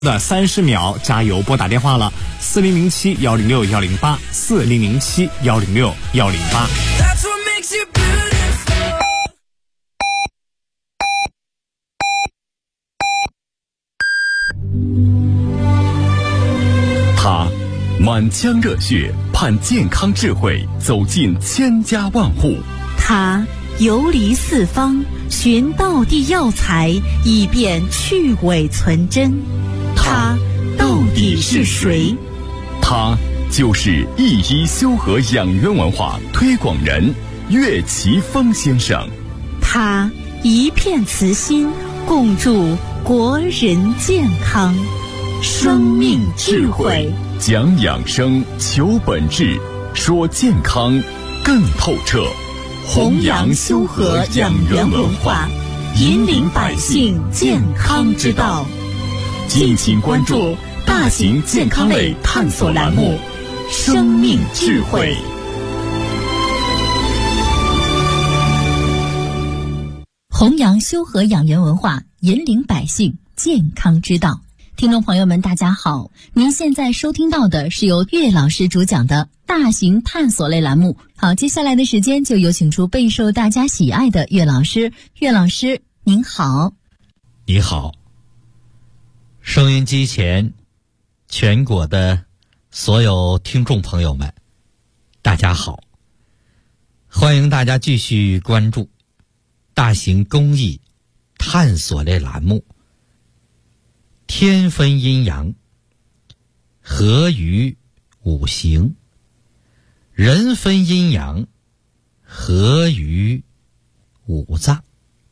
的30秒加油拨打电话了，4007-106-108 4007-106-108。 他满腔热血盼健康智慧走进千家万户， 他游离四方寻道地药材以便去伪存真，他到底是谁？ 他就是一一修和养元文化推广人岳奇峰先生。 他一片慈心共筑国人健康，生命智慧， 讲养生求本质，说健康更透彻， 弘扬修和养元文化，引领百姓健康之道。 敬请关注大型健康类探索栏目《生命智慧》。 弘扬修和养元文化，引领百姓健康之道。听众朋友们大家好，您现在收听到的是由岳老师主讲的大型探索类栏目。好，接下来的时间就有请出备受大家喜爱的岳老师。岳老师您好。 你好，收音机前全国的所有听众朋友们大家好，欢迎大家继续关注大型公益探索类栏目天分阴阳，合于五行，人分阴阳，合于五脏。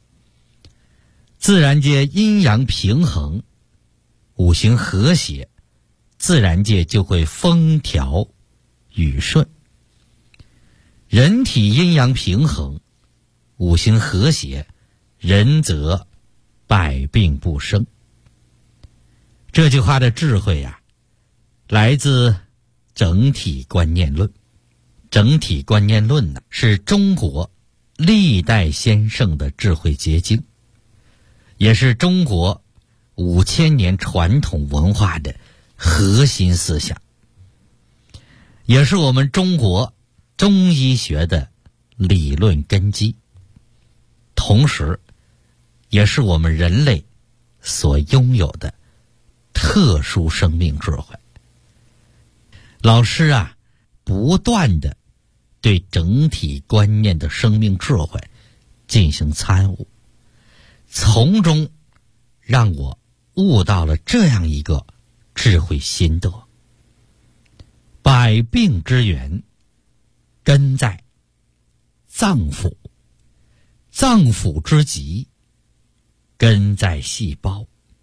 自然界阴阳平衡，五行和谐，自然界就会风调雨顺。人体阴阳平衡，五行和谐，人则百病不生。这句话的智慧啊，来自整体观念论。整体观念论呢，是中国历代先圣的智慧结晶，也是中国5000年传统文化的核心思想，也是我们中国中医学的理论根基，同时也是我们人类所拥有的特殊生命智慧。老师啊，不断的对整体观念的生命智慧进行参悟，从中让我悟到了这样一个智慧心得：百病之源根在脏腑，脏腑之疾根在细胞。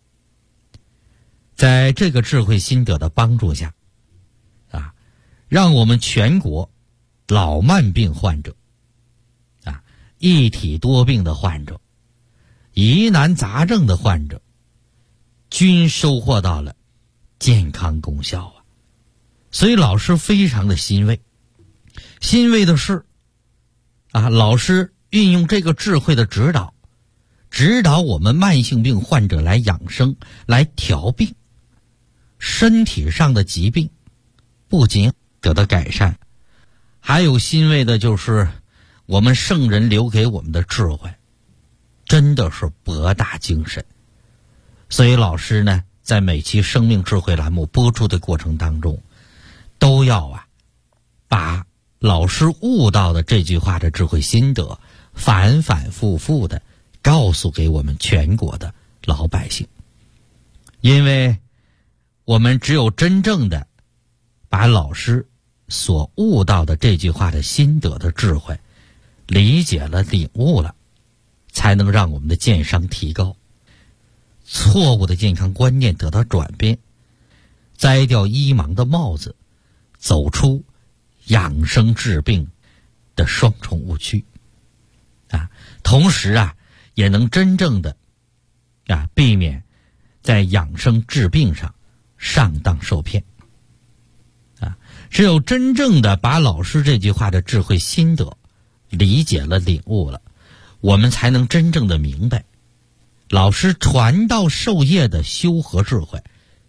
在这个智慧心得的帮助下让我们全国老慢病患者一体多病的患者，疑难杂症的患者，均收获到了健康功效啊！所以老师非常的欣慰。欣慰的是老师运用这个智慧的指导我们慢性病患者来养生，来调病，身体上的疾病不仅得到改善，还有欣慰的就是我们圣人留给我们的智慧真的是博大精深。所以老师呢，在每期生命智慧栏目播出的过程当中，都要把老师悟到的这句话的智慧心得反反复复的告诉给我们全国的老百姓。因为我们只有真正的把老师所悟到的这句话的心得的智慧理解了、领悟了，才能让我们的健康提高，错误的健康观念得到转变，摘掉医盲的帽子，走出养生治病的双重误区同时也能真正的避免在养生治病上上当受骗只有真正的把老师这句话的智慧心得理解了、领悟了，我们才能真正的明白老师传道授业的修和智慧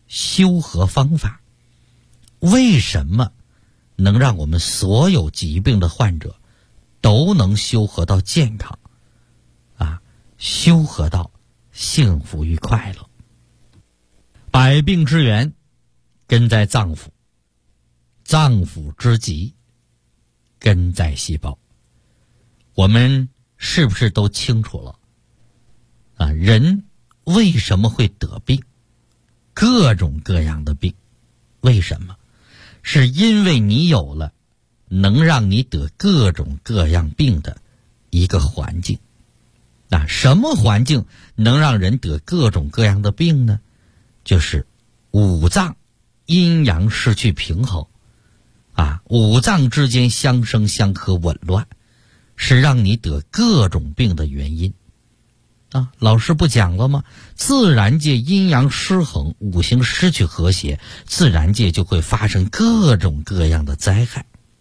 修和方法。为什么能让我们所有疾病的患者都能修和到健康啊，修和到幸福与快乐？百病之源根在脏腑，脏腑之疾根在细胞。我们是不是都清楚了啊？人为什么会得病？各种各样的病，为什么？是因为你有了能让你得各种各样病的一个环境。那什么环境能让人得各种各样的病呢？就是五脏阴阳失去平衡啊，五脏之间相生相克紊乱，是让你得各种病的原因啊。老师不讲了吗？自然界阴阳失衡，五行失去和谐，自然界就会发生各种各样的灾害。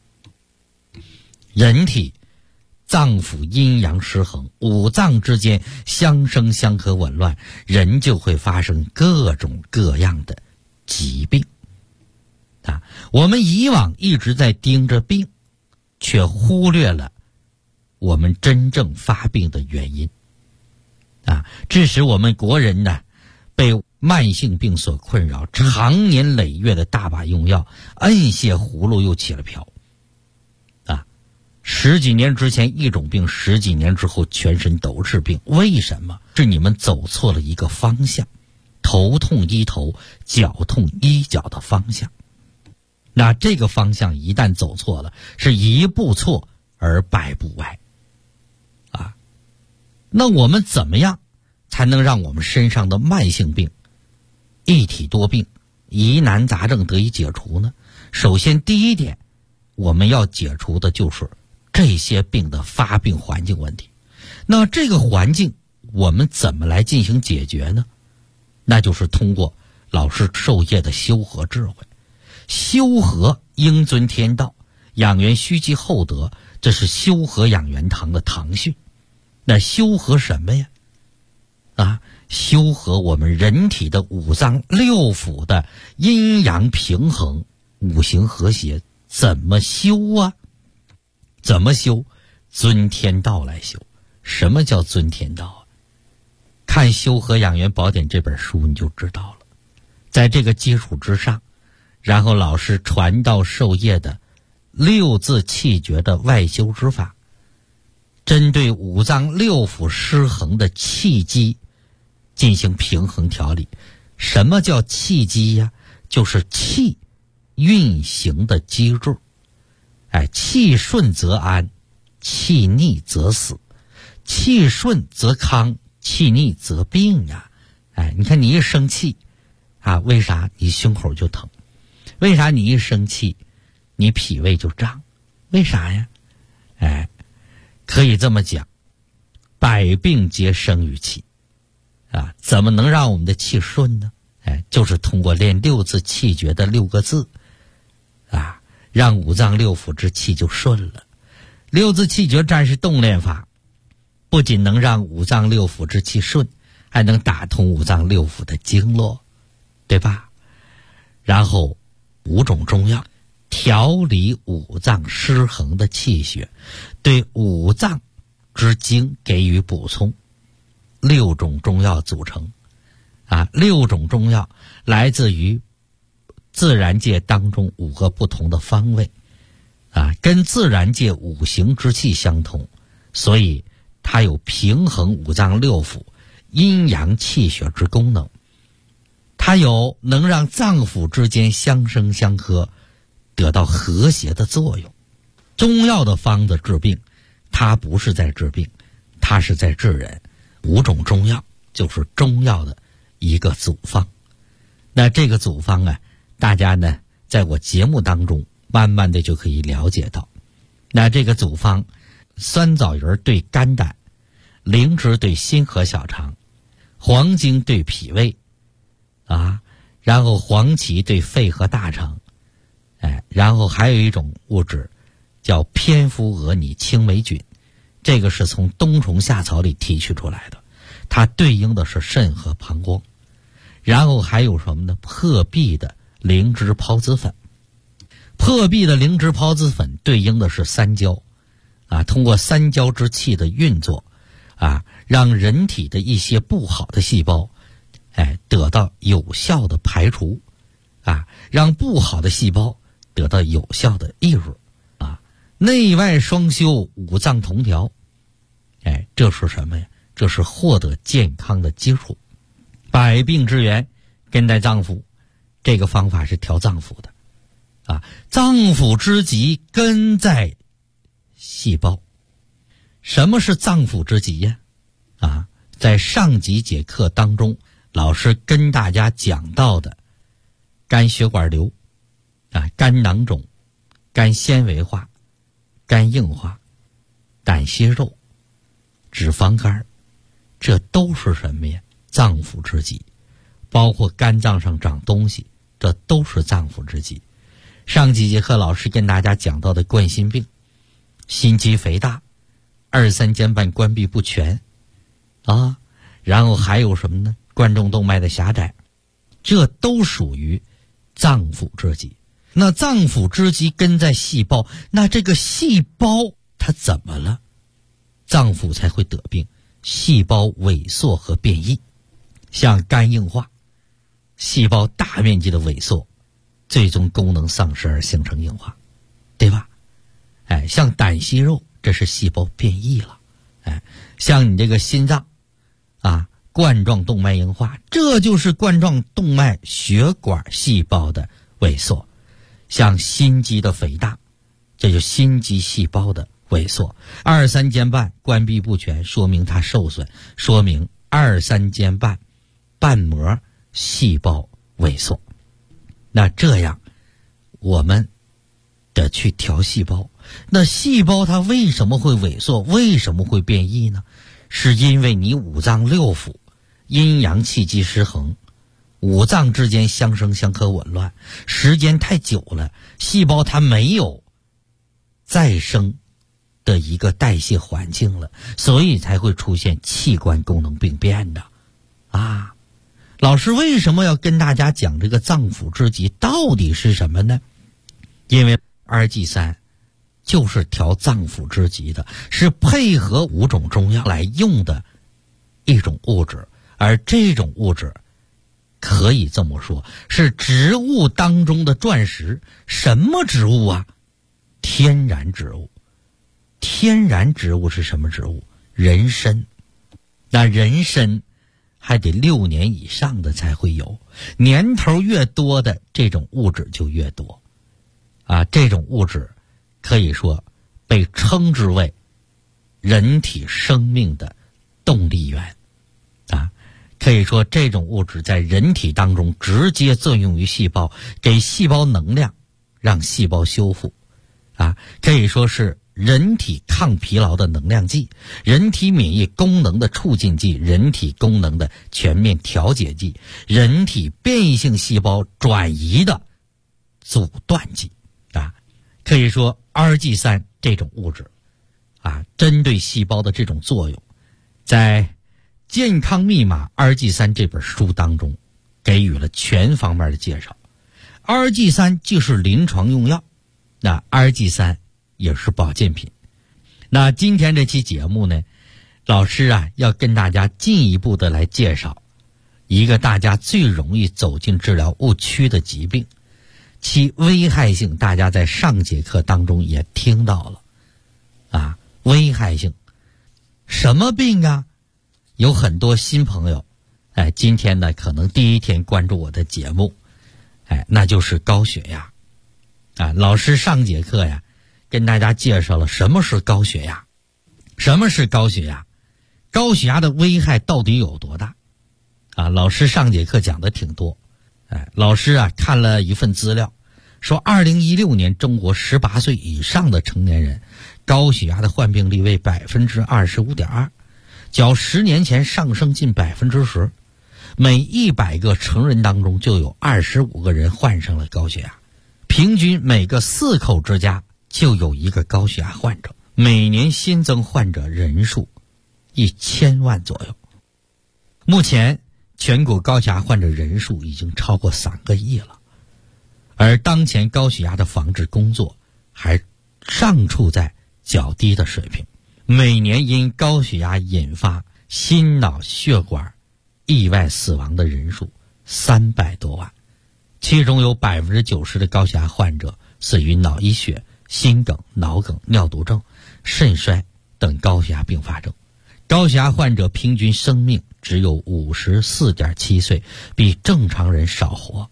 人体脏腑阴阳失衡，五脏之间相生相克紊乱，人就会发生各种各样的疾病啊。我们以往一直在盯着病，却忽略了我们真正发病的原因啊，致使我们国人呢被慢性病所困扰，长年累月的大把用药，摁下葫芦又起了瓢啊。十几年之前一种病，十几年之后全身都是病，为什么？是你们走错了一个方向，头痛医头，脚痛医脚的方向。那这个方向一旦走错了，是一步错而百步歪啊。那我们怎么样才能让我们身上的慢性病、一体多病、疑难杂症得以解除呢？首先第一点，我们要解除的就是这些病的发病环境问题。那这个环境我们怎么来进行解决呢？那就是通过老师授业的修和智慧。修和应遵天道，养元须积厚德，这是修和养元堂的堂训。那修和什么呀？啊，修和我们人体的五脏六腑的阴阳平衡，五行和谐。怎么修啊？怎么修？遵天道来修。什么叫遵天道啊？看《修和养元宝典》这本书你就知道了。在这个基础之上，然后老师传道授业的六字气诀的外修之法，针对五脏六腑失衡的气机进行平衡调理。什么叫气机呀？就是气运行的机制。气顺则安，气逆则死，气顺则康，气逆则病呀。你看你一生气啊，为啥你胸口就疼？为啥你一生气你脾胃就胀？为啥呀？可以这么讲，百病皆生于气啊。怎么能让我们的气顺呢？就是通过练六字气诀的6个字啊，让五脏六腑之气就顺了。六字气诀战士动练法，不仅能让五脏六腑之气顺，还能打通五脏六腑的经络，对吧？然后5种中药调理五脏失衡的气血，对五脏之精给予补充。6种中药组成啊，6种中药来自于自然界当中5个不同的方位啊，跟自然界五行之气相同，所以它有平衡五脏六腑阴阳气血之功能，它有能让脏腑之间相生相克得到和谐的作用。中药的方子治病，它不是在治病，它是在治人。5种中药就是中药的一个组方。那这个组方啊，大家呢在我节目当中慢慢的就可以了解到。那这个组方，酸枣仁对肝胆，灵芝对心和小肠，黄精对脾胃啊，然后黄芪对肺和大肠，然后还有一种物质叫蝙蝠蛾拟青霉菌，这个是从冬虫夏草里提取出来的，它对应的是肾和膀胱。 然后还有什么呢？破壁的灵芝孢子粉。破壁的灵芝孢子粉对应的是三焦啊，通过三焦之气的运作啊，让人体的一些不好的细胞得到有效的排除啊，让不好的细胞得到有效的抑制啊，内外双修，五脏同调。这是什么呀？这是获得健康的基础。百病之源根在脏腑，这个方法是调脏腑的啊。脏腑之极根在细胞。什么是脏腑之极呀？啊，在上几节课当中，老师跟大家讲到的肝血管瘤啊、肝囊肿、肝纤维化、肝硬化、胆息肉、脂肪肝，这都是什么呀？脏腑之疾。包括肝脏上长东西，这都是脏腑之疾。上几节课老师跟大家讲到的冠心病、心肌肥大、二三尖瓣关闭不全啊，然后还有什么呢？冠状动脉的狭窄，这都属于脏腑之疾。那脏腑之疾根在细胞，那这个细胞它怎么了？脏腑才会得病，细胞萎缩和变异。像肝硬化，细胞大面积的萎缩，最终功能丧失而形成硬化，对吧？像胆息肉，这是细胞变异了。像你这个心脏啊，冠状动脉硬化，这就是冠状动脉血管细胞的萎缩。像心肌的肥大，这就心肌细胞的萎缩。二三尖瓣关闭不全，说明它受损，说明二三尖瓣瓣膜细胞萎缩。那这样我们得去调细胞。那细胞它为什么会萎缩，为什么会变异呢？是因为你五脏六腑阴阳气机失衡，五脏之间相生相克紊乱，时间太久了，细胞它没有再生的一个代谢环境了，所以才会出现器官功能病变的啊。老师为什么要跟大家讲这个脏腑之疾到底是什么呢？因为2G3就是调脏腑之疾的，是配合5种中药来用的一种物质，而这种物质可以这么说是植物当中的钻石。什么植物啊？天然植物。天然植物是什么植物？人参。那人参还得6年以上的才会有，年头越多的这种物质就越多啊。这种物质可以说被称之为人体生命的动力源啊。可以说这种物质在人体当中直接作用于细胞，给细胞能量，让细胞修复啊。可以说是人体抗疲劳的能量剂，人体免疫功能的促进剂，人体功能的全面调节剂，人体变异性细胞转移的阻断剂啊。可以说 2G3 这种物质啊，针对细胞的这种作用，在健康密码 2G3 这本书当中给予了全方面的介绍。 2G3 就是临床用药，那 2G3 也是保健品。那今天这期节目呢，老师啊要跟大家进一步的来介绍一个大家最容易走进治疗误区的疾病，其危害性大家在上节课当中也听到了啊。危害性什么病啊？有很多新朋友今天呢可能第一天关注我的节目那就是高血压啊。老师上节课呀跟大家介绍了什么是高血压。什么是高血压？高血压的危害到底有多大啊？老师上节课讲的挺多。老师啊看了一份资料，说2016年中国18岁以上的成年人高血压的患病率为 25.2%， 较10年前上升近 10%。 每100个成人当中就有25个人患上了高血压，平均每个4口之家就有一个高血压患者，每年新增患者人数1000万左右。目前全国高血压患者人数已经超过3个亿了，而当前高血压的防治工作还尚处在较低的水平，每年因高血压引发心脑血管意外死亡的人数300多万，其中有90%的高血压患者死于脑溢血、心梗、脑梗、尿毒症、肾衰等高血压并发症。高血压患者平均生命只有54.7岁，比正常人少活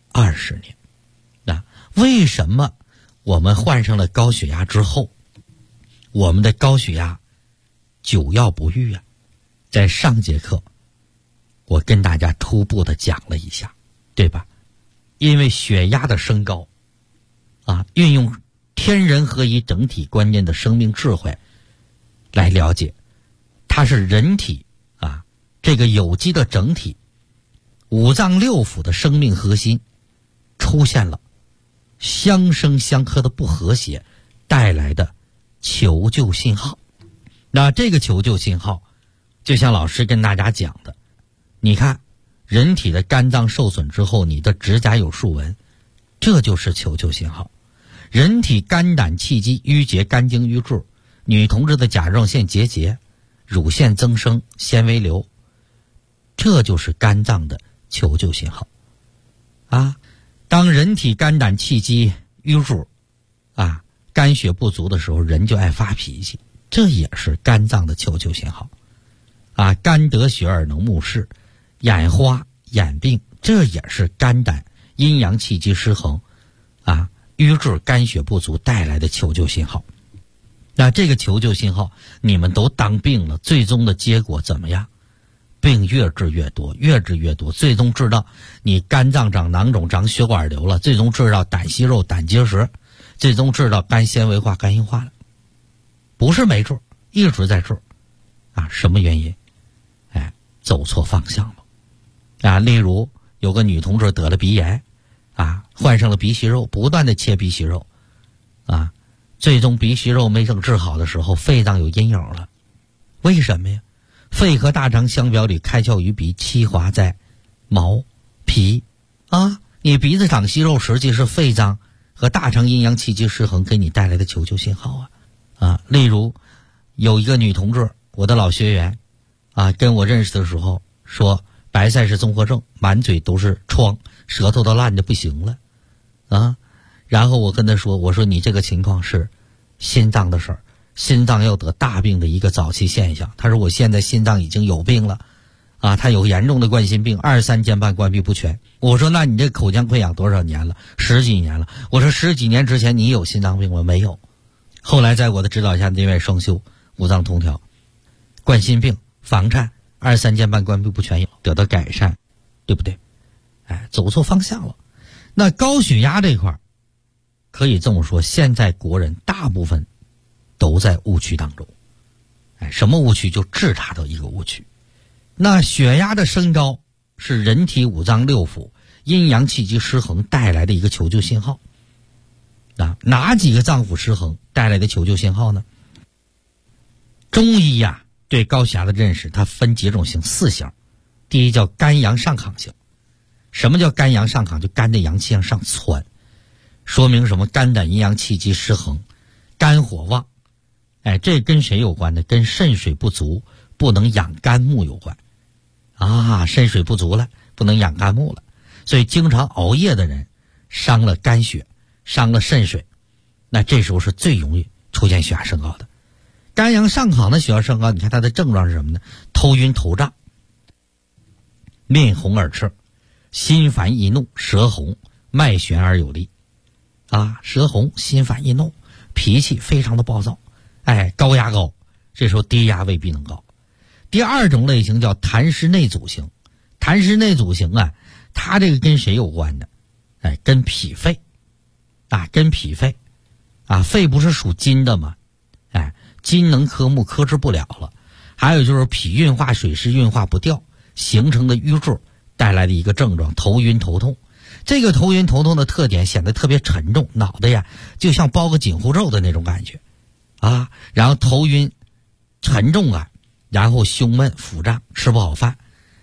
20年。那为什么我们患上了高血压之后，我们的高血压久药不愈啊？在上节课我跟大家初步的讲了一下，对吧？因为血压的升高运用天人合一整体观念的生命智慧来了解，它是人体这个有机的整体五脏六腑的生命核心出现了相生相克的不和谐带来的求救信号。那这个求救信号就像老师跟大家讲的，你看人体的肝脏受损之后，你的指甲有竖纹，这就是求救信号。人体肝胆气机淤结，肝经淤滞，女同志的甲状腺结节，乳腺增生，纤维瘤，这就是肝脏的求救信号当人体肝胆气机淤滞肝血不足的时候，人就爱发脾气，这也是肝脏的求救信号肝得血而能目视，眼花眼病，这也是肝胆阴阳气机失衡瘀滞肝血不足带来的求救信号。那这个求救信号你们都当病了，最终的结果怎么样？病越治越多，越治越多，最终治到你肝脏长囊肿、长血管瘤了，最终治到胆息肉、胆结石，最终治到肝纤维化、肝硬化了。不是没治，一直在治什么原因？走错方向了例如有个女同志得了鼻炎患上了鼻息肉，不断的切鼻息肉最终鼻息肉没整治好的时候，肺脏有阴影了。为什么呀？肺和大肠相表里，开窍于鼻，气滑在毛皮你鼻子长息肉，实际是肺脏和大肠阴阳气机失衡给你带来的求救信号例如有一个女同志，我的老学员跟我认识的时候说白塞氏综合症，满嘴都是疮，舌头都烂的不行了然后我跟他说，我说你这个情况是心脏的事儿，心脏要得大病的一个早期现象。他说我现在心脏已经有病了他有严重的冠心病，23间瓣关闭不全。我说那你这口腔溃疡多少年了？10几年了。我说10几年之前你有心脏病吗？没有。后来在我的指导下内外双修，五脏通调，冠心病、房颤、23间瓣关闭不全得到改善，对不对？走错方向了。那高血压这块可以这么说，现在国人大部分都在误区当中什么误区？就治它的一个误区。那血压的升高是人体五脏六腑阴阳气机失衡带来的一个求救信号哪几个脏腑失衡带来的求救信号呢？中医对高血压的认识它分几种型，4型。第一叫肝阳上亢型。什么叫肝阳上亢？就肝的阳气向上窜，说明什么？肝胆阴阳气机失衡，肝火旺这跟谁有关呢？跟肾水不足，不能养肝木有关肾水不足了，不能养肝木了，所以经常熬夜的人伤了肝血，伤了肾水，那这时候是最容易出现血压升高的。肝阳上亢的血压升高，你看它的症状是什么呢？头晕头胀，面红耳赤，心烦易怒，舌红，脉弦而有力舌红，心烦易怒，脾气非常的暴躁高压高，这时候低压未必能高。第二种类型叫痰湿内阻型。痰湿内阻型它这个跟谁有关的？跟脾肺跟脾肺肺不是属金的吗？金能克木，克制不了了。还有就是脾运化水湿运化不掉形成的瘀滞带来的一个症状，头晕头痛。这个头晕头痛的特点显得特别沉重，脑袋就像包个紧箍咒的那种感觉然后头晕沉重然后胸闷腹胀，吃不好饭，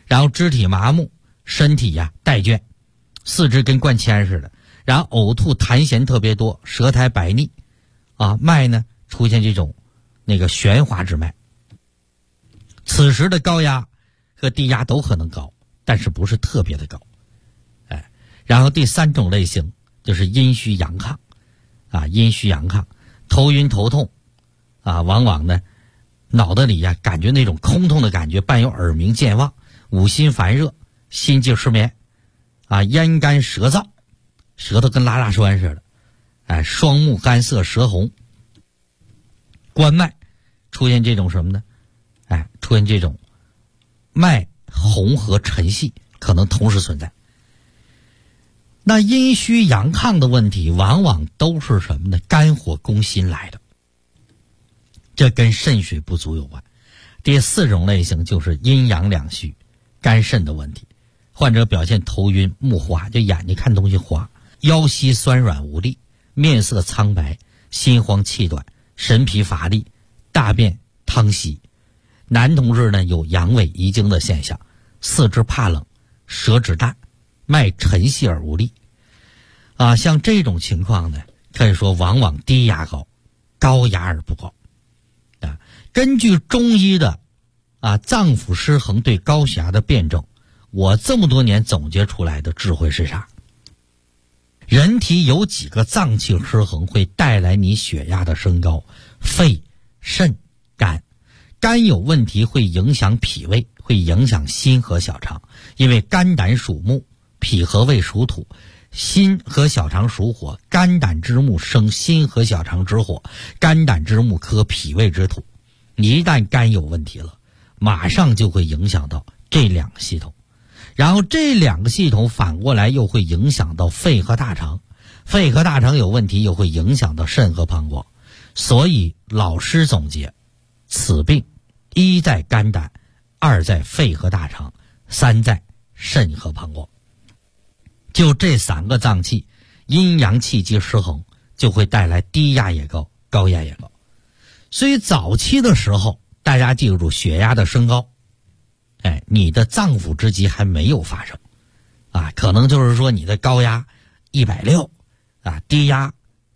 然后肢体麻木，身体怠倦，四肢跟灌铅似的，然后呕吐痰涎特别多，舌苔白腻脉呢出现这种旋滑之脉。此时的高压和低压都可能高，但是不是特别的高。然后第3种类型就是阴虚阳亢阴虚阳亢，头晕头痛往往呢脑袋里感觉那种空洞的感觉，伴有耳鸣健忘，五心烦热，心悸失眠咽干舌燥，舌头跟拉大栓似的双目干涩，舌红，关脉出现这种什么呢出现这种脉红和沉细可能同时存在。那阴虚阳亢的问题往往都是什么呢？肝火攻心来的，这跟肾水不足有关。第4种类型就是阴阳两虚，肝肾的问题。患者表现头晕目花，就眼睛看东西花，腰膝酸软无力，面色苍白，心慌气短，神疲乏力，大便溏稀。男同志呢有阳痿遗精的现象，四肢怕冷，舌质淡，脉沉细而无力像这种情况呢，可以说往往低压高，高压而不高根据中医的脏腑失衡对高血压的辩证，我这么多年总结出来的智慧是啥？人体有几个脏器失衡会带来你血压的升高？肺、肾、肝。肝有问题会影响脾胃，会影响心和小肠，因为肝胆属木，脾和胃属土，心和小肠属火，肝胆之木生心和小肠之火，肝胆之木克脾胃之土。一旦肝有问题了，马上就会影响到这2个系统，然后这2个系统反过来又会影响到肺和大肠，肺和大肠有问题又会影响到肾和膀胱。所以老师总结，此病1在肝胆，2在肺和大肠，3在肾和膀胱。就这3个脏器阴阳气机失衡，就会带来低压也高，高压也高。所以早期的时候大家记住，血压的升高你的脏腑之疾还没有发生可能就是说你的高压160低压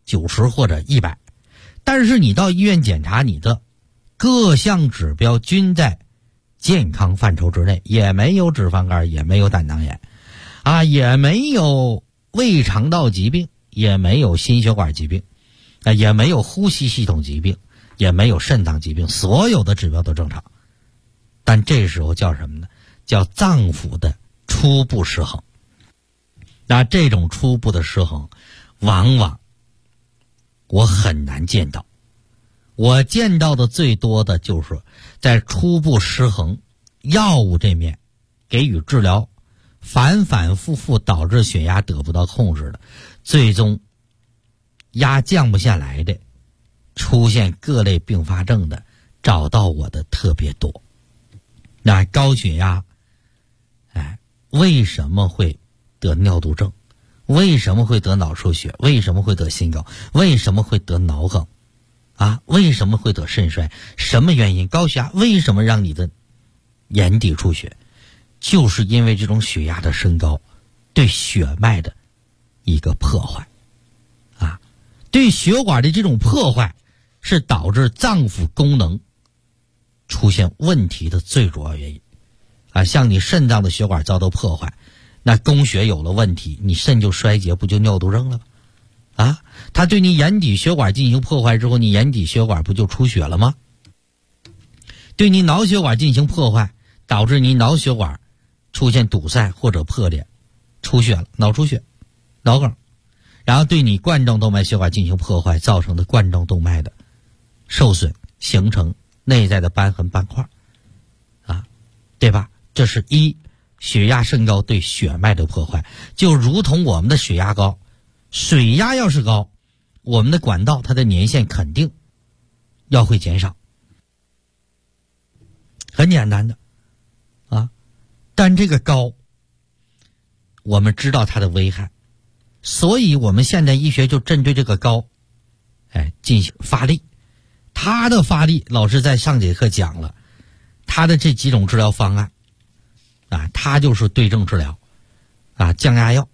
90或者100，但是你到医院检查，你的各项指标均在健康范畴之内，也没有脂肪肝，也没有胆囊炎也没有胃肠道疾病，也没有心血管疾病也没有呼吸系统疾病，也没有肾脏疾病，所有的指标都正常。但这时候叫什么呢？叫脏腑的初步失衡。那这种初步的失衡往往我很难见到，我见到的最多的就是在初步失衡药物这面给予治疗，反反复复导致血压得不到控制的，最终压降不下来的，出现各类并发症的，找到我的特别多。那高血压为什么会得尿毒症？为什么会得脑出血？为什么会得心梗？为什么会得脑梗为什么会得肾衰？什么原因？高血压为什么让你的眼底出血？就是因为这种血压的升高对血脉的一个破坏对血管的这种破坏是导致脏腑功能出现问题的最主要原因像你肾脏的血管遭到破坏，那供血有了问题，你肾就衰竭，不就尿毒症了吗它对你眼底血管进行破坏之后，你眼底血管不就出血了吗？对你脑血管进行破坏，导致你脑血管出现堵塞或者破裂，出血了，脑出血、脑梗。然后对你冠状动脉血管进行破坏，造成的冠状动脉的受损，形成内在的瘢痕斑块对吧？这是血压升高对血脉的破坏。就如同我们的血压高，水压要是高，我们的管道它的年限肯定要会减少，很简单的但这个高我们知道它的危害，所以我们现代医学就针对这个高进行发力。它的发力老师在上节课讲了它的这几种治疗方案它就是对症治疗降压药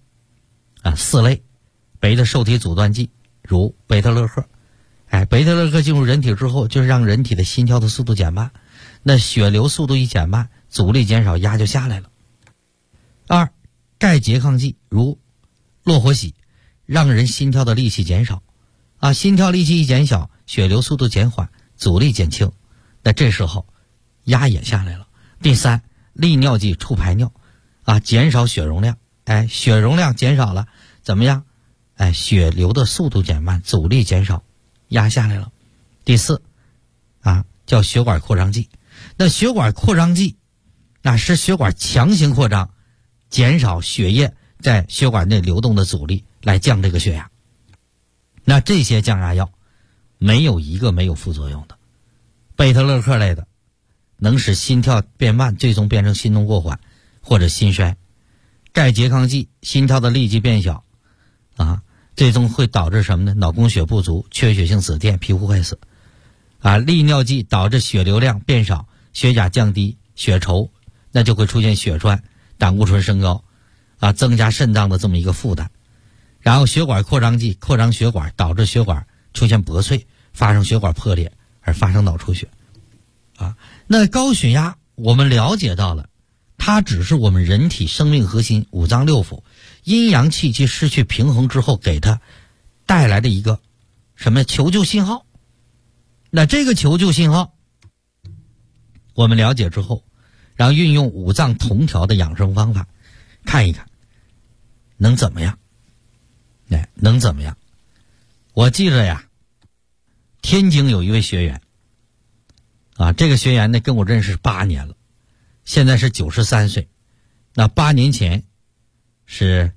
4类，贝塔受体阻断剂如贝塔乐克。贝塔乐克进入人体之后，就是让人体的心跳的速度减慢，那血流速度一减慢，阻力减少，压就下来了。2，钙拮抗剂如洛活喜，让人心跳的力气减少心跳力气一减小，血流速度减缓，阻力减轻，那这时候压也下来了。第3，利尿剂促排尿减少血容量，血容量减少了怎么样？血流的速度减慢，阻力减少，压下来了。第4叫血管扩张剂。那血管扩张剂使血管强行扩张，减少血液在血管内流动的阻力，来降这个血压。那这些降压药没有一个没有副作用的。贝塔乐克类的能使心跳变慢，最终变成心动过缓或者心衰。钙拮抗剂心跳的力气变小最终会导致什么呢？脑供血不足，缺血性紫癜，皮肤坏死利尿剂导致血流量变少，血钾降低，血稠，那就会出现血栓，胆固醇升高增加肾脏的这么一个负担。然后血管扩张剂扩张血管，导致血管出现薄脆，发生血管破裂而发生脑出血那高血压我们了解到了，它只是我们人体生命核心五脏六腑阴阳气机失去平衡之后给它带来的一个什么求救信号。那这个求救信号我们了解之后，然后运用五脏同调的养生方法，看一看能怎么样能怎么样。我记着呀，天津有一位学员这个学员呢跟我认识8年了，现在是93岁。那8年前是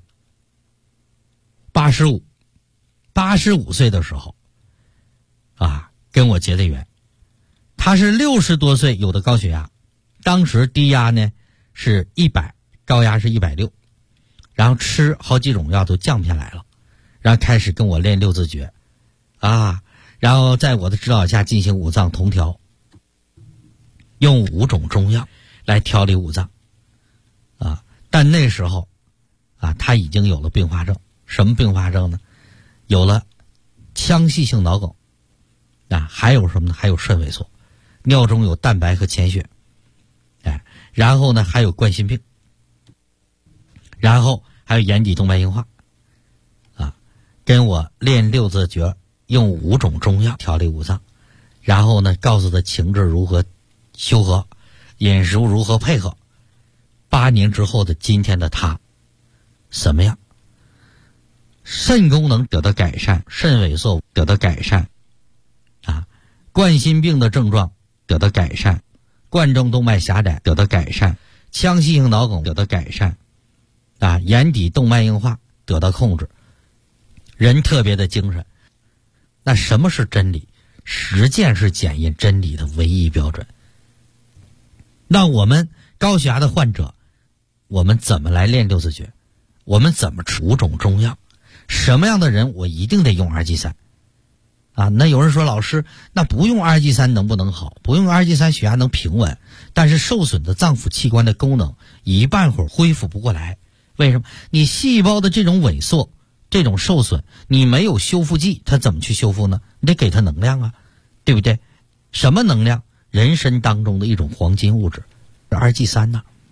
85岁的时候跟我结的缘。他是60多岁有的高血压，当时低压呢是100，高压是160，然后吃好几种药都降不下来了，然后开始跟我练六字诀然后在我的指导下进行五脏同调，用5种中药来调理五脏但那时候他已经有了并发症。什么并发症呢？有了腔隙性脑梗还有什么呢？还有肾萎缩，尿中有蛋白和潜血然后呢还有冠心病，然后还有眼底动脉硬化跟我练六字诀，用5种中药调理五脏，然后呢告诉他情志如何修和，饮食如何配合。8年之后的今天的他什么样？肾功能得到改善，肾萎缩得到改善冠心病的症状得到改善，冠状动脉狭窄得到改善，腔隙性脑梗得到改善眼底动脉硬化得到控制，人特别的精神。那什么是真理？实践是检验真理的唯一标准。那我们高血压的患者，我们怎么来练六字诀？我们怎么吃5种中药？什么样的人我一定得用2G3那有人说老师，那不用2G3能不能好？不用2G3血压能平稳，但是受损的脏腑器官的功能一半会儿恢复不过来。为什么？你细胞的这种萎缩，这种受损，你没有修复剂，它怎么去修复呢？你得给它能量对不对？什么能量？人参当中的一种黄金物质，2G3